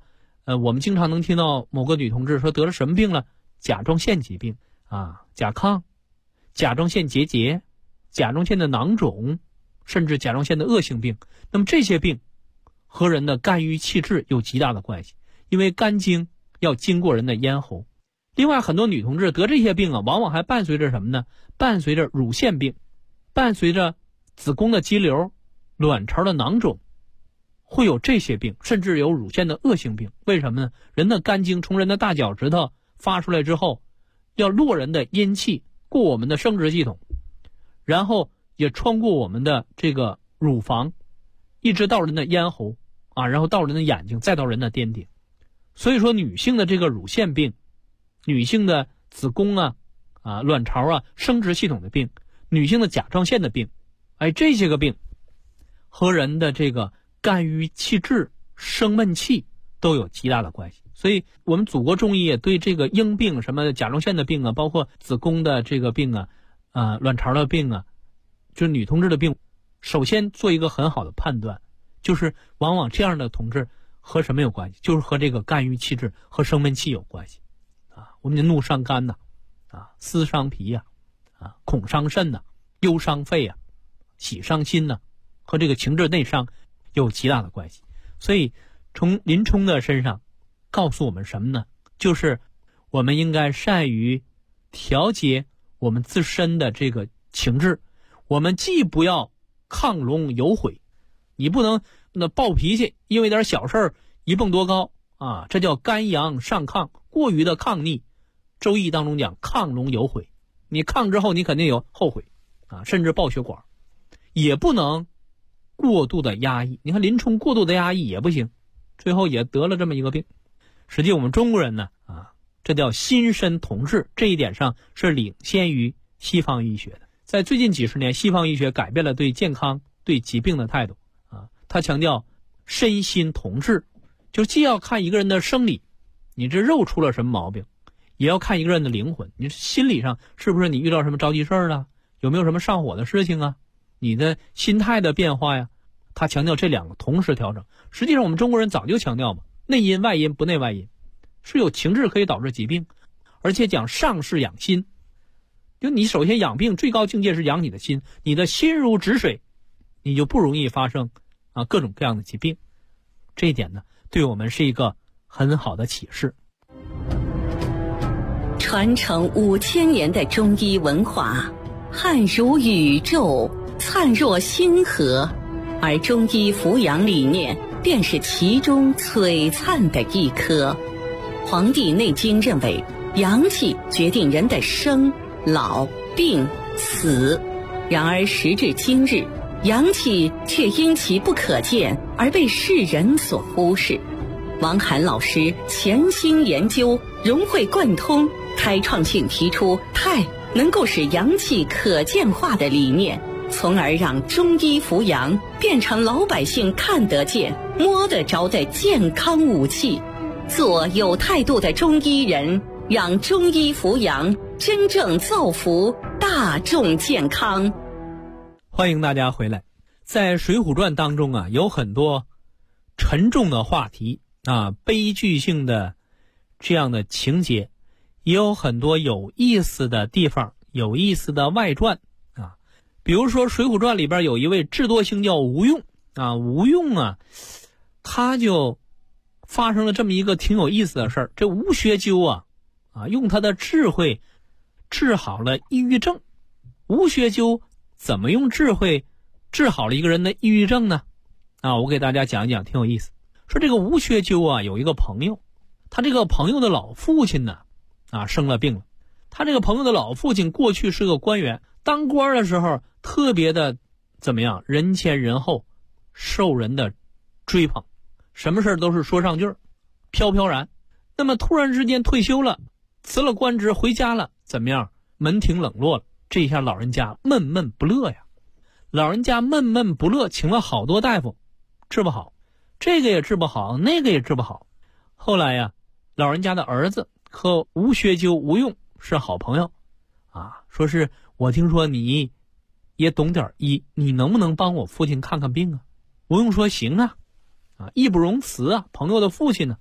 我们经常能听到某个女同志说得了什么病了，甲状腺疾病啊，甲亢、甲状腺结节、甲状腺的囊肿，甚至甲状腺的恶性病。那么这些病和人的肝郁气滞有极大的关系，因为肝经要经过人的咽喉。另外，很多女同志得这些病啊，往往还伴随着什么呢？伴随着乳腺病，伴随着子宫的肌瘤、卵巢的囊肿，会有这些病，甚至有乳腺的恶性病。为什么呢？人的肝经从人的大脚趾头发出来之后，要落人的阴气，过我们的生殖系统，然后也穿过我们的这个乳房，一直到人的咽喉啊，然后到人的眼睛，再到人的巅顶。所以说，女性的这个乳腺病，女性的子宫卵巢生殖系统的病，女性的甲状腺的病，这些个病和人的这个肝郁气滞、生闷气都有极大的关系。所以我们祖国中医也对这个婴病、什么甲状腺的病包括子宫的这个病卵巢的病就是女同志的病，首先做一个很好的判断，就是往往这样的同志和什么有关系？就是和这个肝郁气滞和生闷气有关系我们的怒伤肝思伤脾恐伤肾忧伤肺喜伤心和这个情志内伤有极大的关系。所以从林冲的身上告诉我们什么呢？就是我们应该善于调节我们自身的这个情志，我们既不要亢龙有悔，你不能暴脾气，因为点小事一蹦多高这叫肝阳上亢，过于的亢逆。周易当中讲亢龙有悔，你亢之后你肯定有后悔甚至爆血管。也不能过度的压抑，你看林冲过度的压抑也不行，最后也得了这么一个病。实际我们中国人呢这叫心身同治，这一点上是领先于西方医学的。在最近几十年，西方医学改变了对健康、对疾病的态度他强调身心同治，就既要看一个人的生理，你这肉出了什么毛病，也要看一个人的灵魂，你心理上是不是你遇到什么着急事儿了，有没有什么上火的事情你的心态的变化他强调这两个同时调整。实际上我们中国人早就强调嘛，内因外因不内外因，是有情志可以导致疾病，而且讲上是养心，就你首先养病最高境界是养你的心，你的心如止水，你就不容易发生各种各样的疾病。这一点呢，对我们是一个很好的启示。 传承5000年的中医文化，汉如宇宙，灿若星河，而中医扶阳理念便是其中璀璨的一颗。《黄帝内经》认为，阳气决定人的生、老、病、死。然而时至今日，阳气却因其不可见而被世人所忽视。王涵老师潜心研究，融会贯通，开创性提出太能够使阳气可见化的理念，从而让中医扶阳变成老百姓看得见、摸得着的健康武器。做有态度的中医人，让中医扶阳真正造福大众健康。 欢迎大家回来。在《水浒传》当中有很多沉重的话题悲剧性的这样的情节，也有很多有意思的地方，有意思的外传比如说《水浒传》里边有一位智多星叫吴用吴用他就发生了这么一个挺有意思的事儿。这吴学究用他的智慧治好了抑郁症。吴学究怎么用智慧治好了一个人的抑郁症呢？我给大家讲一讲，挺有意思。说这个吴学究有一个朋友，他这个朋友的老父亲呢生了病了。他这个朋友的老父亲过去是个官员，当官的时候特别的怎么样，人前人后，受人的追捧，什么事都是说上句儿，飘飘然。那么突然之间退休了，辞了官职回家了，怎么样，门庭冷落了。这一下老人家闷闷不乐呀，老人家闷闷不乐，请了好多大夫，治不好，这个也治不好，那个也治不好。后来老人家的儿子和吴学究吴用是好朋友说是我听说你也懂点医，你能不能帮我父亲看看病吴用说行义不容辞朋友的父亲呢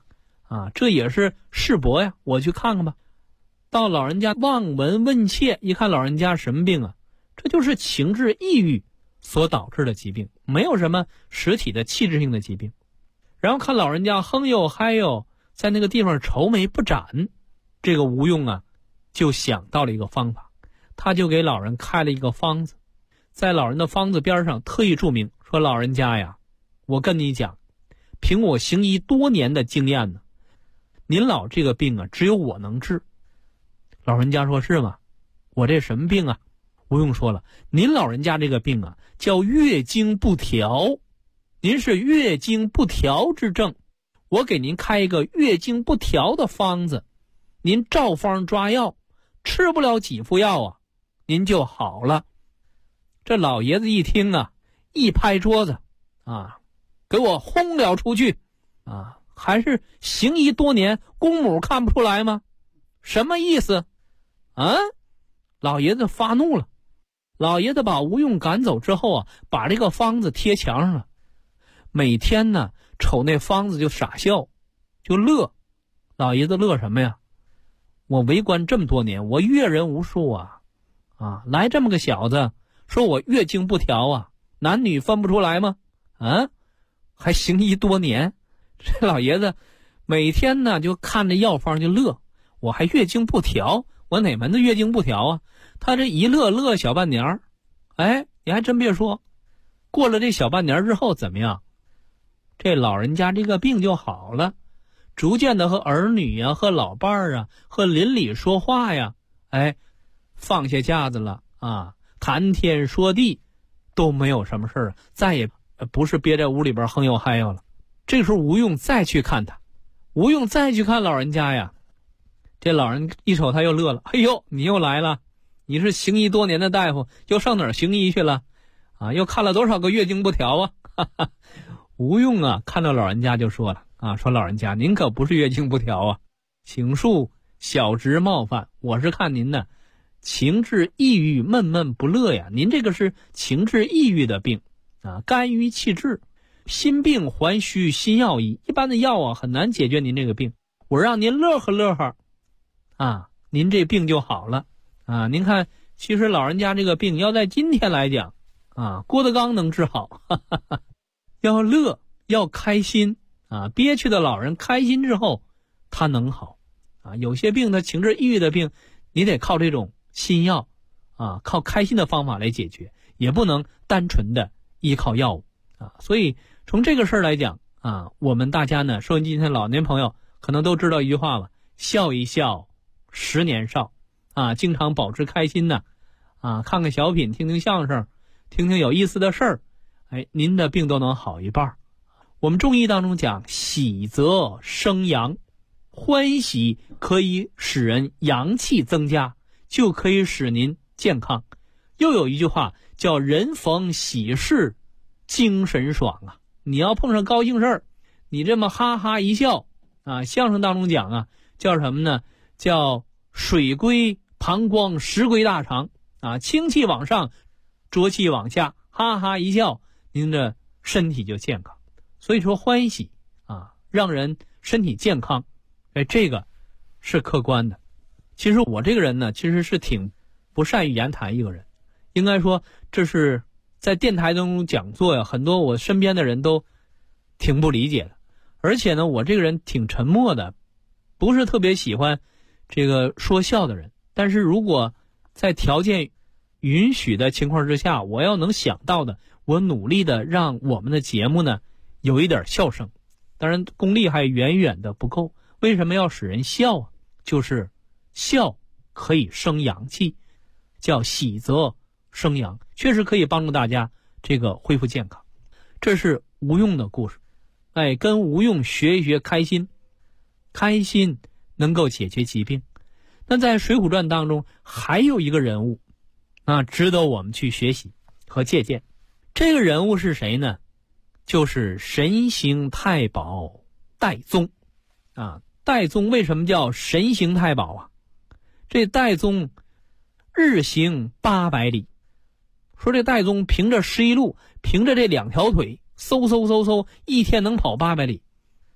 这也是世伯呀，我去看看吧。到老人家望闻问切，一看老人家什么病啊？这就是情志抑郁所导致的疾病，没有什么实体的气质性的疾病。然后看老人家哼呦嗨呦，在那个地方愁眉不展，这个吴用啊就想到了一个方法，他就给老人开了一个方子，在老人的方子边上特意注明说，老人家呀，我跟你讲，凭我行医多年的经验呢，您老这个病啊只有我能治。老人家说，是吗？我这什么病啊？吴用说了，您老人家这个病啊叫月经不调，您是月经不调之症，我给您开一个月经不调的方子，您照方抓药，吃不了几副药啊，您就好了。这老爷子一听啊，一拍桌子给我轰了出去还是行医多年，公母看不出来吗？什么意思老爷子发怒了。老爷子把吴用赶走之后把这个方子贴墙上了，每天呢瞅那方子就傻笑，就乐。老爷子乐什么呀？我为官这么多年，我阅人无数来这么个小子说我月经不调男女分不出来吗？还行医多年。这老爷子每天呢就看着药方就乐，我还月经不调，我哪门子月经不调他这一乐小半年儿，你还真别说，过了这小半年之后怎么样？这老人家这个病就好了，逐渐的和儿女和老伴儿和邻里说话放下架子了谈天说地都没有什么事儿，再也不是憋在屋里边哼呦嗨呦了。这个时候吴用再去看他，吴用再去看老人家呀，这老人一瞅他又乐了，哎呦，你又来了，你是行医多年的大夫，又上哪儿行医去了又看了多少个月经不调吴用看到老人家就说了说老人家您可不是月经不调请恕小侄冒犯，我是看您呢情志抑郁，闷闷不乐呀，您这个是情志抑郁的病肝郁气滞，心病还需心药医，一般的药很难解决您这个病，我让您乐呵乐呵您这病就好了您看，其实老人家这个病要在今天来讲郭德纲能治好要乐，要开心憋屈的老人开心之后他能好有些病他情志抑郁的病，你得靠这种心药靠开心的方法来解决，也不能单纯的依靠药物所以从这个事儿来讲我们大家呢，收音机前的老年朋友可能都知道一句话了，笑一笑10年少经常保持开心呢看看小品，听听相声，听听有意思的事儿您的病都能好一半。我们中医当中讲，喜则生阳，欢喜可以使人阳气增加，就可以使您健康。又有一句话叫人逢喜事精神爽你要碰上高兴事儿，你这么哈哈一笑相声当中讲叫什么呢？叫水归膀胱，石归大肠清气往上，浊气往下，哈哈一笑，您的身体就健康。所以说欢喜让人身体健康这个是客观的。其实我这个人呢，其实是挺不善于言谈一个人，应该说这是在电台当中讲座很多我身边的人都挺不理解的。而且呢，我这个人挺沉默的，不是特别喜欢这个说笑的人。但是如果在条件允许的情况之下，我要能想到的，我努力的让我们的节目呢有一点笑声。当然功力还远远的不够。为什么要使人笑就是笑可以生阳气，叫喜则生阳，确实可以帮助大家这个恢复健康。这是吴用的故事跟吴用学一学开心，开心能够解决疾病。那在《水浒传》当中还有一个人物值得我们去学习和借鉴。这个人物是谁呢？就是神行太保戴宗戴宗为什么叫神行太保这戴宗日行800里，说这戴宗凭着11路，凭着这2条腿嗖嗖嗖嗖，一天能跑800里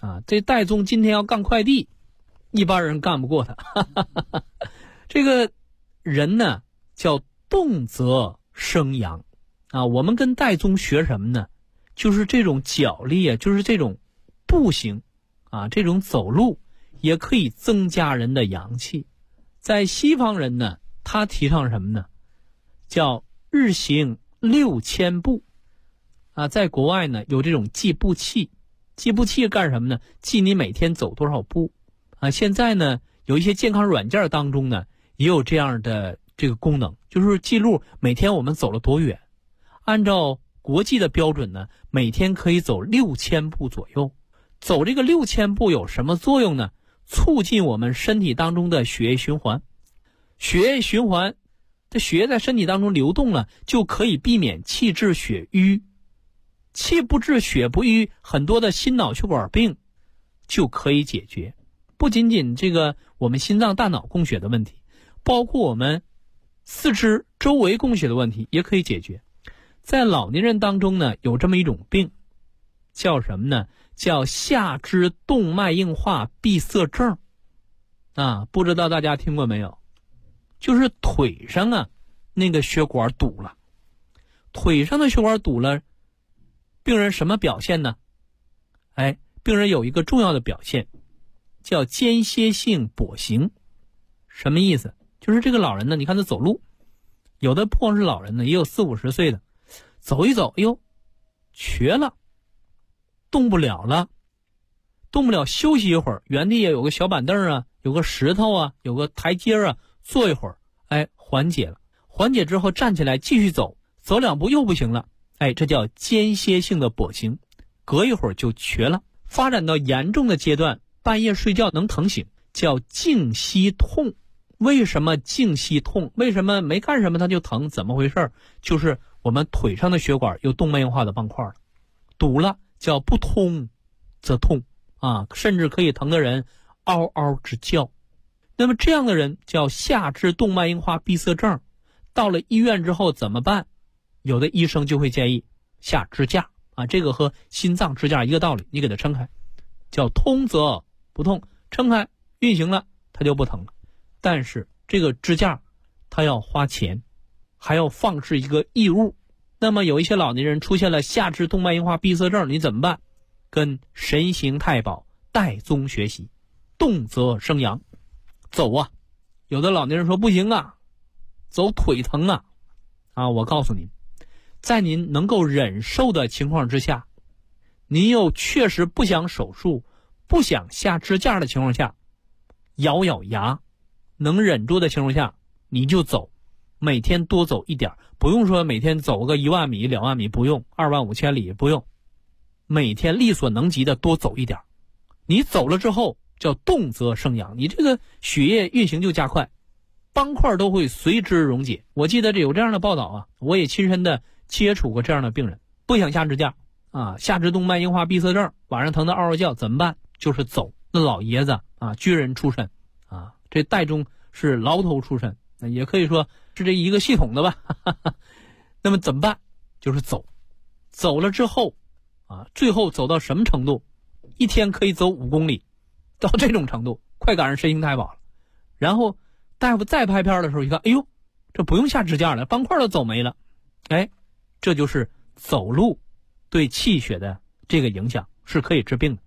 啊，这戴宗今天要干快递，一般人干不过他。这个人呢叫动则生阳啊，我们跟戴宗学什么呢？就是这种脚力啊，就是这种步行啊，这种走路也可以增加人的阳气。在西方人呢，他提倡什么呢？叫日行6000步啊。在国外呢有这种计步器，计步器干什么呢？记你每天走多少步啊。现在呢有一些健康软件当中呢也有这样的这个功能，就是记录每天我们走了多远。按照国际的标准呢，每天可以走6000步左右。走这个6000步有什么作用呢？促进我们身体当中的血液循环。血液循环，这血液在身体当中流动了，就可以避免气滞血瘀。气不滞血不瘀，很多的心脑血管病就可以解决。不仅仅这个我们心脏大脑供血的问题，包括我们四肢周围供血的问题也可以解决。在老年人当中呢，有这么一种病，叫什么呢？叫下肢动脉硬化闭塞症啊，不知道大家听过没有？就是腿上啊那个血管堵了。腿上的血管堵了，病人什么表现呢？病人有一个重要的表现叫间歇性跛行。什么意思？就是这个老人呢，你看他走路，有的不光是老人呢，也有40、50岁的，走一走，哎呦，瘸了，动不了了，动不了，休息一会儿，原地也有个小板凳啊，有个石头啊，有个台阶啊，坐一会儿，缓解了。缓解之后站起来继续走，走2步又不行了，这叫间歇性的跛行，隔一会儿就瘸了。发展到严重的阶段，半夜睡觉能疼醒，叫颈膝痛。为什么颈膝痛？为什么没干什么它就疼？怎么回事？就是我们腿上的血管有动脉硬化的斑块了，堵了，叫不通则痛啊，甚至可以疼的人嗷嗷直叫。那么这样的人叫下肢动脉硬化闭塞症。到了医院之后怎么办？有的医生就会建议下支架啊，这个和心脏支架一个道理，你给它撑开，叫通则不痛，撑开运行了它就不疼了。但是这个支架它要花钱，还要放置一个异物。那么有一些老年人出现了下肢动脉硬化闭塞症，你怎么办？跟神行太保戴宗学习，动则生阳。走啊，有的老年人说不行啊，走腿疼啊，我告诉您，在您能够忍受的情况之下，您又确实不想手术，不想下支架的情况下，咬咬牙，能忍住的情况下，你就走，每天多走一点，不用说每天走个1万米、2万米，不用2万5千里，不用，每天力所能及的多走一点。你走了之后叫动则生阳，你这个血液运行就加快，斑块都会随之溶解。我记得有这样的报道啊，我也亲身的接触过这样的病人，不想下支架啊，下肢动脉硬化闭塞症，晚上疼得嗷嗷叫，怎么办？就是走。那老爷子啊，军人出身啊，这戴宗是牢头出身，也可以说是这一个系统的吧。那么怎么办？就是走。走了之后啊，最后走到什么程度？一天可以走5公里，到这种程度，快赶上神行太保了。然后大夫再拍片的时候一看，哎呦，这不用下支架了，斑块都走没了。这就是走路对气血的这个影响，是可以治病的。